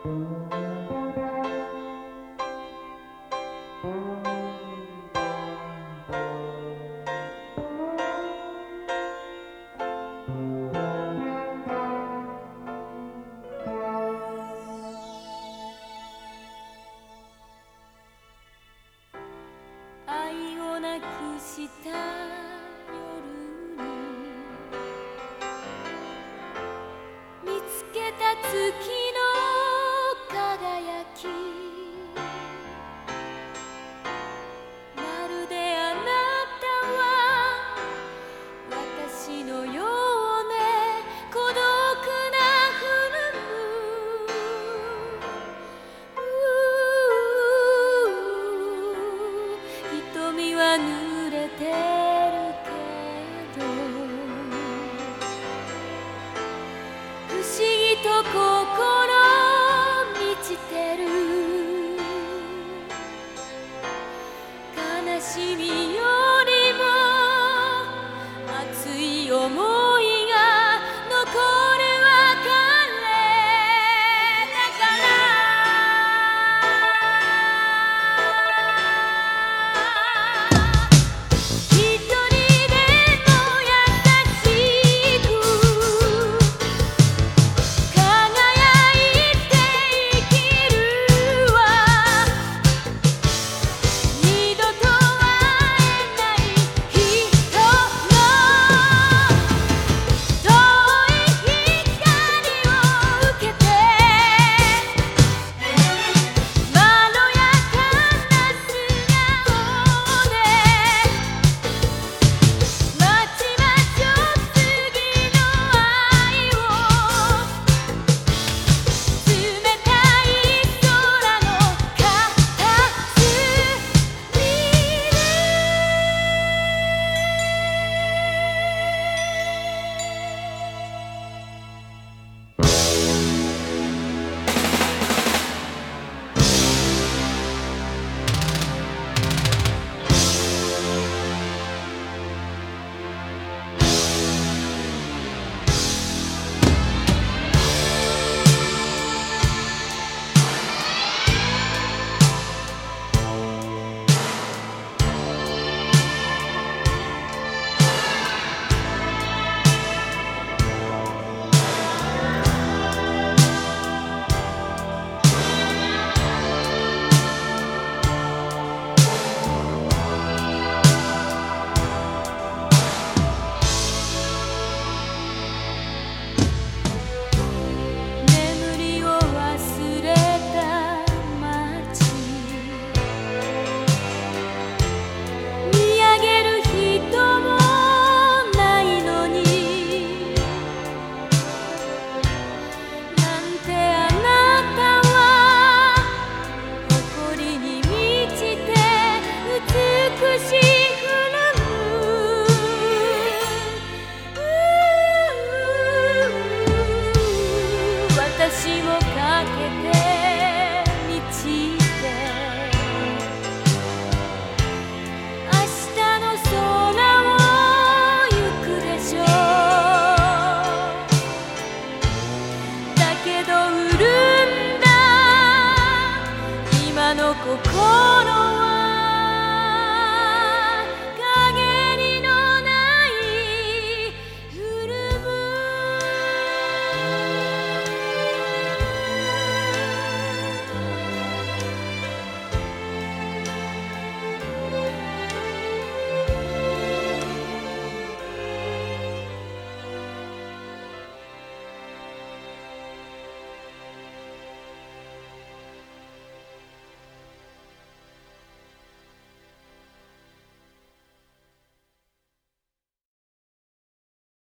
愛をなくした夜に見つけた月の輝き、まるであなたは私のようね、孤独なフルム、瞳は濡れてるけど不思議と心満ちてる、悲しみよりも熱い想いが残る別れだから、一人でも優しく輝いて生きるわ、二度と会えない人の遠い光を受けて、まろやかな素顔で待ちましょう次の愛を、冷たい空の片隅眠りを忘れた街、見上げる人もないのに、なんてあなたは誇りに満ちて美しいフルム、私をかけて満ちて、明日の空を行くでしょう、だけど潤んだ今の心